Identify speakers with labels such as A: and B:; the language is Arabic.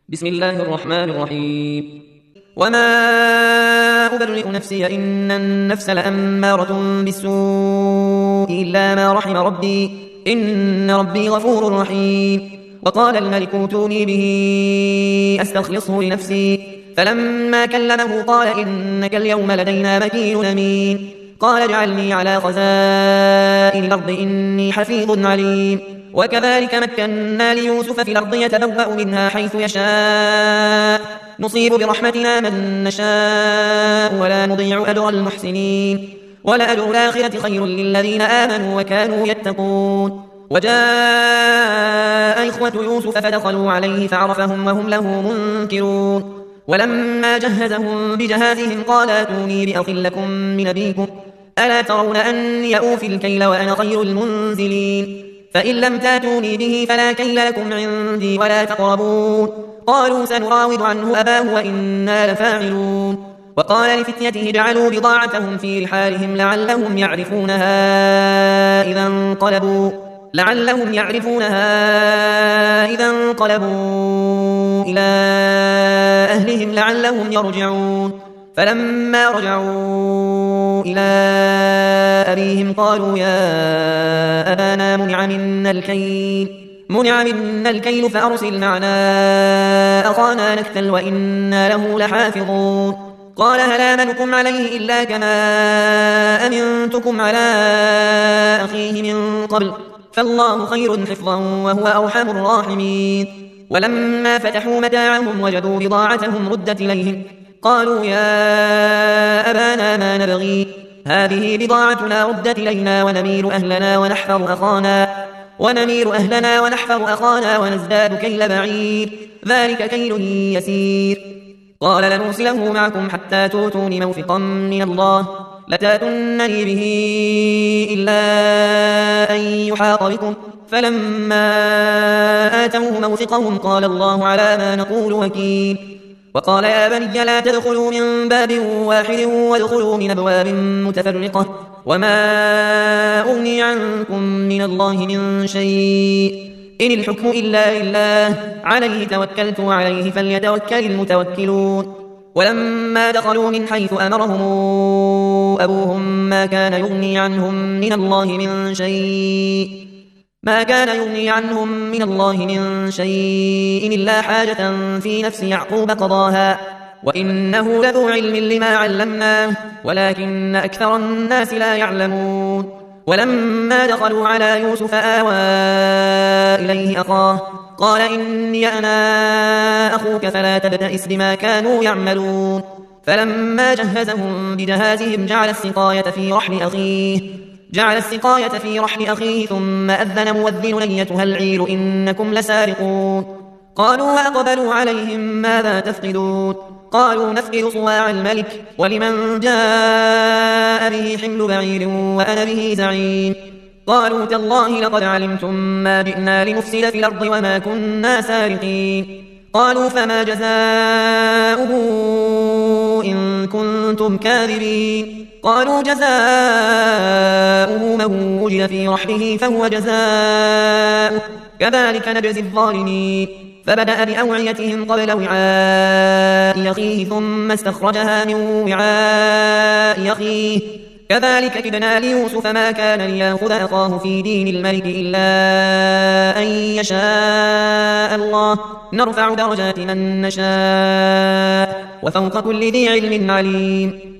A: بسم الله الرحمن الرحيم. وما أبرئ نفسي إن النفس لأمارة بالسوء إلا ما رحم ربي إن ربي غفور رحيم. وقال الملك اوتوني به أستخلصه لنفسي فلما كلمه قال إنك اليوم لدينا مكين أمين. قال اجعلني على خزائن الأرض إني حفيظ عليم. وكذلك مكنا ليوسف في الأرض يتبوأ منها حيث يشاء نصيب برحمتنا من نشاء ولا نضيع أجر المحسنين ولأجر الآخرة خير للذين آمنوا وكانوا يتقون. وجاء إخوة يوسف فدخلوا عليه فعرفهم وهم له منكرون. ولما جهزهم بجهازهم قال اتوني بأخ لكم من أبيكم ألا ترون أني أوفي الكيل وأنا خير المنزلين فإن لم تاتوني به فلا كيل لكم عندي ولا تقربون. قالوا سنراود عنه أباه وإنا لفاعلون. وقال لفتيته اجعلوا بضاعتهم في رحالهم لعلهم يعرفونها إذا انقلبوا إلى أهلهم لعلهم يرجعون. فلما رجعوا إلى أبيهم قالوا يا أبانا منع منا الكيل فأرسل معنا أخانا نكتل وإنا له لحافظون. قال هل آمنكم عليه إلا كما أمنتكم على أخيه من قبل فالله خير حفظا وهو أرحم الراحمين. ولما فتحوا متاعهم وجدوا بضاعتهم ردت إليهم قالوا يا أبانا ما نبغي هذه بضاعتنا ردت إلينا ونمير أهلنا ونحفظ أخانا ونزداد كيل بعير ذلك كيل يسير. قال لنرسله معكم حتى تؤتون موثقا من الله لتأتونني به إلا أن يحاط بكم فلما آتوه موثقهم قال الله على ما نقول وكيل. وقال يا بني لا تدخلوا من باب واحد وادخلوا من أبواب متفرقة وما أغني عنكم من الله من شيء إن الحكم إلا لله عليه توكلت وعليه فليتوكل المتوكلون. ولما دخلوا من حيث أمرهم أبوهم ما كان يغني عنهم من الله من شيء إلا حاجة في نفس يعقوب قضاها وإنه لذو علم لما علمناه ولكن أكثر الناس لا يعلمون. ولما دخلوا على يوسف آوى إليه أخاه قال إني أنا أخوك فلا تبتئس بما كانوا يعملون. فلما جهزهم بجهازهم جعل السقاية في رحل أخيه ثم أذن مؤذن أيتها العير إنكم لسارقون. قالوا وأقبلوا عليهم ماذا تفقدون قالوا نفقد صواع الملك ولمن جاء به حمل بعير وأنا به زعيم. قالوا تالله لقد علمتم ما جئنا لنفسد في الأرض وما كنا سارقين. قالوا فما جزاؤه إن كنتم كاذبين. قالوا جزاؤه من وجد في رحله فهو جزاؤه كذلك نجزي الظالمين. فبدأ بأوعيتهم قبل وعاء أخيه ثم استخرجها من وعاء أخيه كذلك كدنا ليوسف ما كان ليأخذ أخاه في دين الملك إلا أن يشاء الله نرفع درجات من نشاء وفوق كل ذي علم عليم.